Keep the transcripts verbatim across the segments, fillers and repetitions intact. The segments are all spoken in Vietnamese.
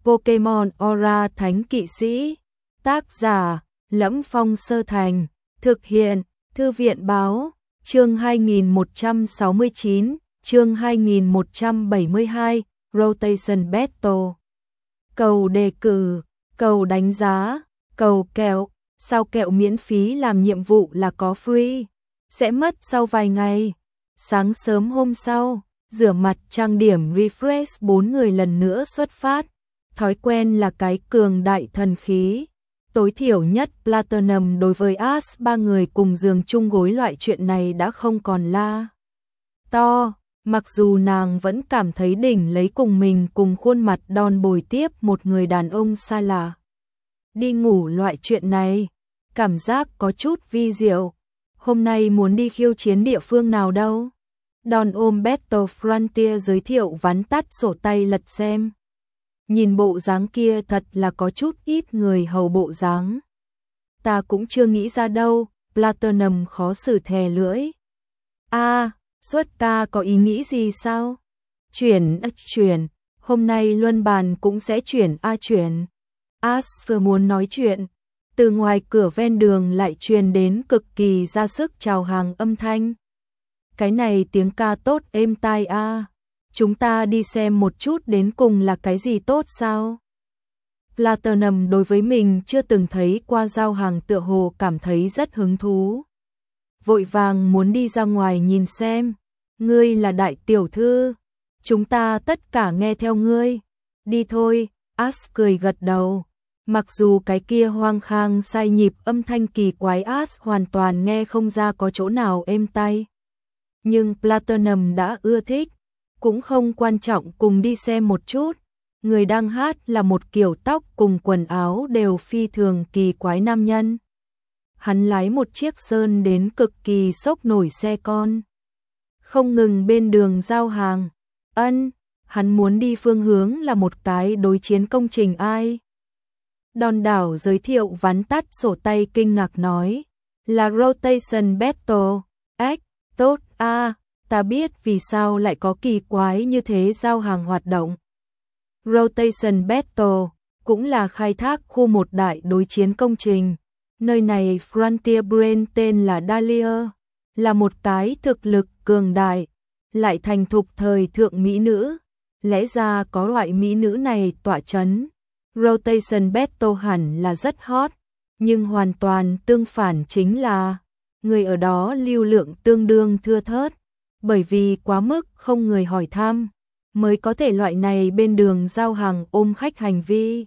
Pokemon Aura Thánh Kỵ Sĩ. Tác giả: Lẫm Phong Sơ Thành. Thực hiện: Thư viện báo. Chương hai nghìn một trăm sáu mươi chín, chương hai nghìn một trăm bảy mươi hai, Rotation Battle. Cầu đề cử, cầu đánh giá, cầu kẹo. Sao kẹo miễn phí làm nhiệm vụ là có free, sẽ mất sau vài ngày. Sáng sớm hôm sau, rửa mặt trang điểm refresh, bốn người lần nữa xuất phát. Thói quen là cái cường đại thần khí. Tối thiểu nhất Platinum đối với Ash, ba người cùng giường chung gối, loại chuyện này đã không còn la to. Mặc dù nàng vẫn cảm thấy đỉnh lấy cùng mình cùng khuôn mặt đòn bồi tiếp một người đàn ông xa lạ đi ngủ, loại chuyện này cảm giác có chút vi diệu. Hôm nay muốn đi khiêu chiến địa phương nào đâu? Đòn ôm Battle Frontier giới thiệu vắn tắt sổ tay lật xem. Nhìn bộ dáng kia thật là có chút ít người hầu bộ dáng. Ta cũng chưa nghĩ ra đâu. Platinum khó xử thè lưỡi. A, à, Xuất ca có ý nghĩ gì sao? Chuyển ách chuyển, hôm nay luân bàn cũng sẽ chuyển a chuyển. Ash vừa muốn nói chuyện, từ ngoài cửa ven đường lại truyền đến cực kỳ ra sức chào hàng âm thanh. Cái này tiếng ca tốt êm tai a. À. Chúng ta đi xem một chút đến cùng là cái gì tốt sao? Platinum đối với mình chưa từng thấy qua giao hàng tựa hồ cảm thấy rất hứng thú. Vội vàng muốn đi ra ngoài nhìn xem. Ngươi là đại tiểu thư, chúng ta tất cả nghe theo ngươi. Đi thôi, Ash cười gật đầu. Mặc dù cái kia hoang khang sai nhịp âm thanh kỳ quái Ash hoàn toàn nghe không ra có chỗ nào êm tai. Nhưng Platinum đã ưa thích, cũng không quan trọng, cùng đi xem một chút. Người đang hát là một kiểu tóc cùng quần áo đều phi thường kỳ quái nam nhân. Hắn lái một chiếc sơn đến cực kỳ sốc nổi xe con, không ngừng bên đường giao hàng. Ân, hắn muốn đi phương hướng là một cái đối chiến công trình ai. Đòn đảo giới thiệu vắn tắt sổ tay kinh ngạc nói, là Rotation Battle. Ách, tốt a, à, ta biết vì sao lại có kỳ quái như thế giao hàng hoạt động. Rotation Battle cũng là khai thác khu một đại đối chiến công trình. Nơi này Frontier Brain tên là Dahlia, là một cái thực lực cường đại, lại thành thục thời thượng mỹ nữ. Lẽ ra có loại mỹ nữ này tọa chấn, Rotation Battle hẳn là rất hot, nhưng hoàn toàn tương phản chính là người ở đó lưu lượng tương đương thưa thớt, bởi vì quá mức không người hỏi thăm, mới có thể loại này bên đường giao hàng ôm khách hành vi.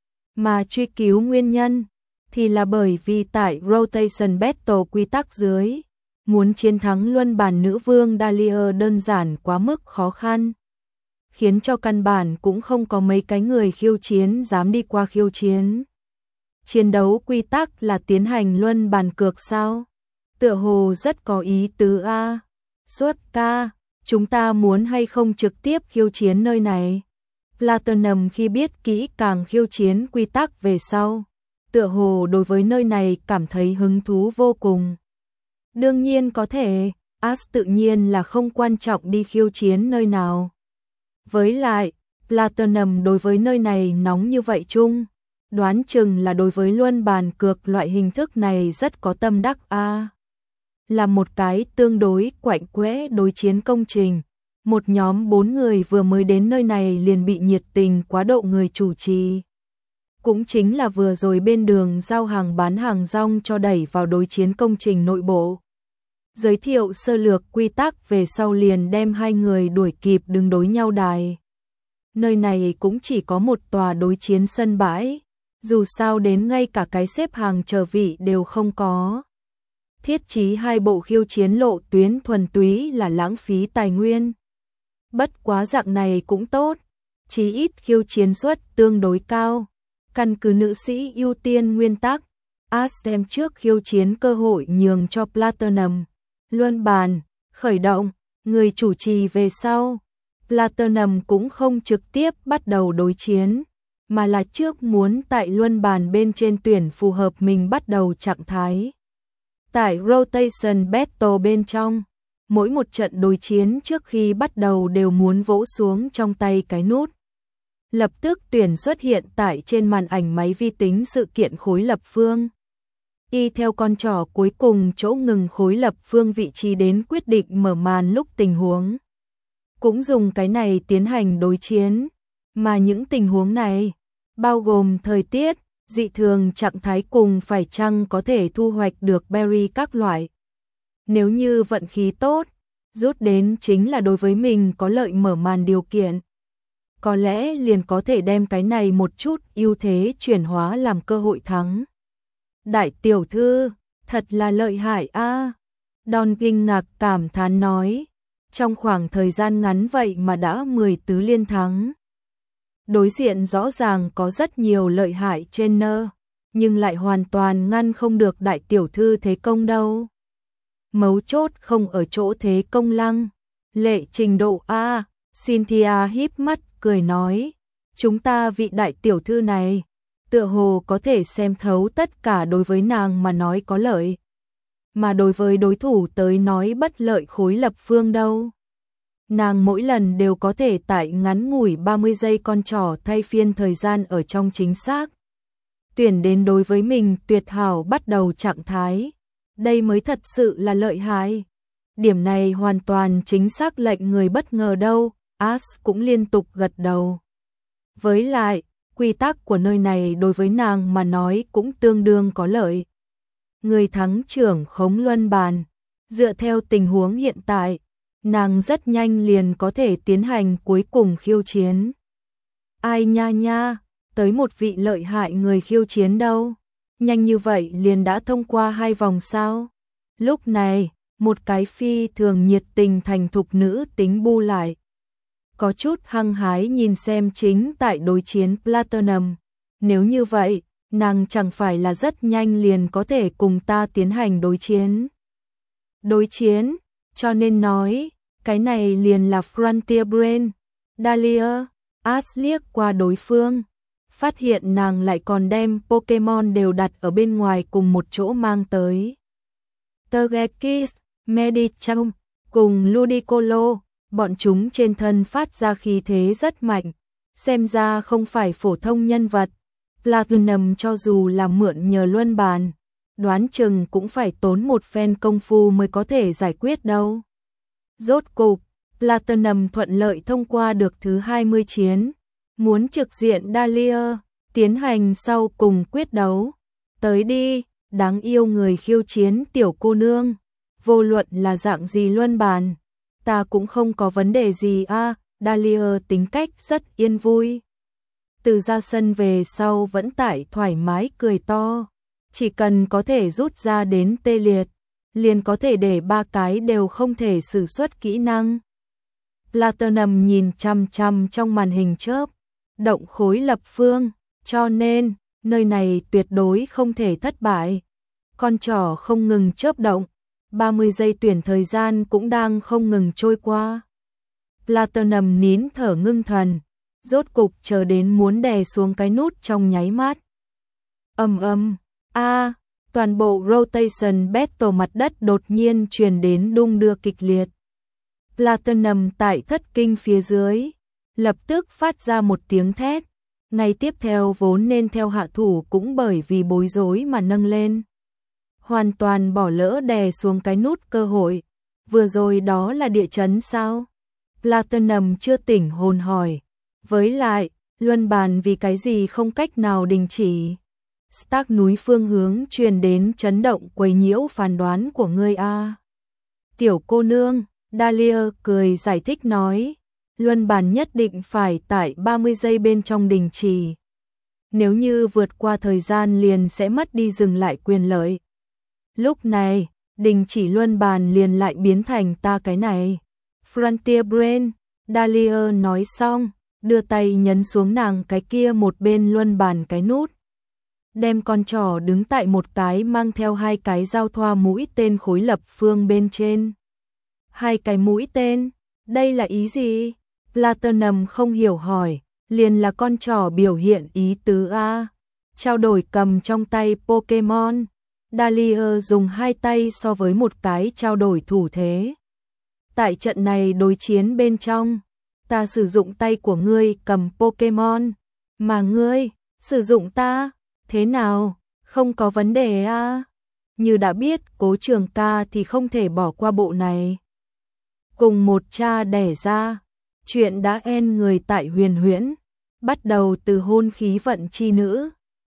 Mà truy cứu nguyên nhân thì là bởi vì tại Rotation Battle quy tắc dưới, muốn chiến thắng luân bàn nữ vương Dahlia đơn giản quá mức khó khăn, khiến cho căn bản cũng không có mấy cái người khiêu chiến dám đi qua khiêu chiến. Chiến đấu quy tắc là tiến hành luân bàn cược sao? Tựa hồ rất có ý tứ a. Xuất ca, chúng ta muốn hay không trực tiếp khiêu chiến nơi này? Platinum khi biết kỹ càng khiêu chiến quy tắc về sau, tựa hồ đối với nơi này cảm thấy hứng thú vô cùng. Đương nhiên có thể, Ash tự nhiên là không quan trọng đi khiêu chiến nơi nào. Với lại, Platinum đối với nơi này nóng như vậy chung, đoán chừng là đối với luân bàn cược loại hình thức này rất có tâm đắc a. À, là một cái tương đối quạnh quẽ đối chiến công trình. Một nhóm bốn người vừa mới đến nơi này liền bị nhiệt tình quá độ người chủ trì, cũng chính là vừa rồi bên đường giao hàng bán hàng rong cho đẩy vào đối chiến công trình nội bộ. Giới thiệu sơ lược quy tắc về sau liền đem hai người đuổi kịp đứng đối nhau đài. Nơi này cũng chỉ có một tòa đối chiến sân bãi, dù sao đến ngay cả cái xếp hàng chờ vị đều không có. Thiết trí hai bộ khiêu chiến lộ tuyến thuần túy là lãng phí tài nguyên. Bất quá dạng này cũng tốt, chí ít khiêu chiến suất tương đối cao. Căn cứ nữ sĩ ưu tiên nguyên tắc, Ash đem trước khiêu chiến cơ hội nhường cho Platinum. Luân bàn, khởi động, người chủ trì về sau. Platinum cũng không trực tiếp bắt đầu đối chiến, mà là trước muốn tại luân bàn bên trên tuyển phù hợp mình bắt đầu trạng thái. Tại Rotation Battle bên trong, mỗi một trận đối chiến trước khi bắt đầu đều muốn vỗ xuống trong tay cái nút lập tức tuyển xuất hiện tại trên màn ảnh máy vi tính sự kiện khối lập phương. Y theo con trỏ cuối cùng chỗ ngừng khối lập phương vị trí đến quyết định mở màn lúc tình huống. Cũng dùng cái này tiến hành đối chiến, mà những tình huống này bao gồm thời tiết, dị thường trạng thái cùng phải chăng có thể thu hoạch được berry các loại. Nếu như vận khí tốt, rút đến chính là đối với mình có lợi mở màn điều kiện. Có lẽ liền có thể đem cái này một chút ưu thế chuyển hóa làm cơ hội thắng. Đại tiểu thư, thật là lợi hại a. À. Don kinh ngạc cảm thán nói, trong khoảng thời gian ngắn vậy mà đã mười tứ liên thắng. Đối diện rõ ràng có rất nhiều lợi hại trên nơ, nhưng lại hoàn toàn ngăn không được đại tiểu thư thế công đâu. Mấu chốt không ở chỗ thế công lăng, lệ trình độ A, Cynthia híp mắt cười nói, chúng ta vị đại tiểu thư này, tựa hồ có thể xem thấu tất cả đối với nàng mà nói có lợi. Mà đối với đối thủ tới nói bất lợi khối lập phương đâu. Nàng mỗi lần đều có thể tại ngắn ngủi ba mươi giây con trỏ thay phiên thời gian ở trong chính xác. Tuyển đến đối với mình tuyệt hảo bắt đầu trạng thái. Đây mới thật sự là lợi hại. Điểm này hoàn toàn chính xác lệnh người bất ngờ đâu, Ash cũng liên tục gật đầu. Với lại, quy tắc của nơi này đối với nàng mà nói cũng tương đương có lợi. Người thắng trưởng khống luân bàn, dựa theo tình huống hiện tại, nàng rất nhanh liền có thể tiến hành cuối cùng khiêu chiến. Ai nha nha, tới một vị lợi hại người khiêu chiến đâu, nhanh như vậy liền đã thông qua hai vòng sao. Lúc này, một cái phi thường nhiệt tình thành thục nữ tính bu lại. Có chút hăng hái nhìn xem chính tại đối chiến Platinum. Nếu như vậy, nàng chẳng phải là rất nhanh liền có thể cùng ta tiến hành đối chiến. Đối chiến, cho nên nói, cái này liền là Frontier Brain. Dahlia, Ash liếc qua đối phương, phát hiện nàng lại còn đem Pokemon đều đặt ở bên ngoài cùng một chỗ mang tới. Togekiss, Medicham, cùng Ludicolo, bọn chúng trên thân phát ra khí thế rất mạnh, xem ra không phải phổ thông nhân vật. Platinum cho dù là mượn nhờ luân bàn, đoán chừng cũng phải tốn một phen công phu mới có thể giải quyết đâu. Rốt cục, Platinum thuận lợi thông qua được thứ hai mươi chiến, muốn trực diện Dahlia, tiến hành sau cùng quyết đấu. Tới đi, đáng yêu người khiêu chiến tiểu cô nương, vô luận là dạng gì luân bàn, ta cũng không có vấn đề gì a. À, Dahlia tính cách rất yên vui. Từ ra sân về sau vẫn tại thoải mái cười to, chỉ cần có thể rút ra đến tê liệt, liền có thể để ba cái đều không thể sử xuất kỹ năng. Platinum nhìn chăm chăm trong màn hình chớp, động khối lập phương, cho nên, nơi này tuyệt đối không thể thất bại. Con trỏ không ngừng chớp động, ba mươi giây tuyển thời gian cũng đang không ngừng trôi qua. Platinum nín thở ngưng thần, rốt cục chờ đến muốn đè xuống cái nút trong nháy mắt. Ầm ầm, a, toàn bộ rotation battle mặt đất đột nhiên truyền đến đung đưa kịch liệt. Platinum tại thất kinh phía dưới, lập tức phát ra một tiếng thét, ngay tiếp theo vốn nên theo hạ thủ cũng bởi vì bối rối mà nâng lên. Hoàn toàn bỏ lỡ đè xuống cái nút cơ hội, vừa rồi đó là địa chấn sao? Platinum chưa tỉnh hồn hỏi, với lại, luân bàn vì cái gì không cách nào đình chỉ. Stark núi phương hướng truyền đến chấn động quấy nhiễu phán đoán của ngươi a. Tiểu cô nương, Dahlia cười giải thích nói, luân bàn nhất định phải tại ba mươi giây bên trong đình chỉ. Nếu như vượt qua thời gian liền sẽ mất đi dừng lại quyền lợi. Lúc này, đình chỉ luân bàn liền lại biến thành ta cái này. Frontier Brain, Dahlia nói xong, đưa tay nhấn xuống nàng cái kia một bên luân bàn cái nút. Đem con trỏ đứng tại một cái mang theo hai cái giao thoa mũi tên khối lập phương bên trên. Hai cái mũi tên, đây là ý gì? Platinum không hiểu hỏi, liền là con trỏ biểu hiện ý tứ a. Trao đổi cầm trong tay Pokemon, Dahlia dùng hai tay so với một cái trao đổi thủ thế. Tại trận này đối chiến bên trong, ta sử dụng tay của ngươi cầm Pokemon, mà ngươi sử dụng ta, thế nào, không có vấn đề à? Như đã biết Cố Trường Ca thì không thể bỏ qua bộ này. Cùng một cha đẻ ra, chuyện đã en người tại Huyền Huyễn, bắt đầu từ hôn khí vận chi nữ,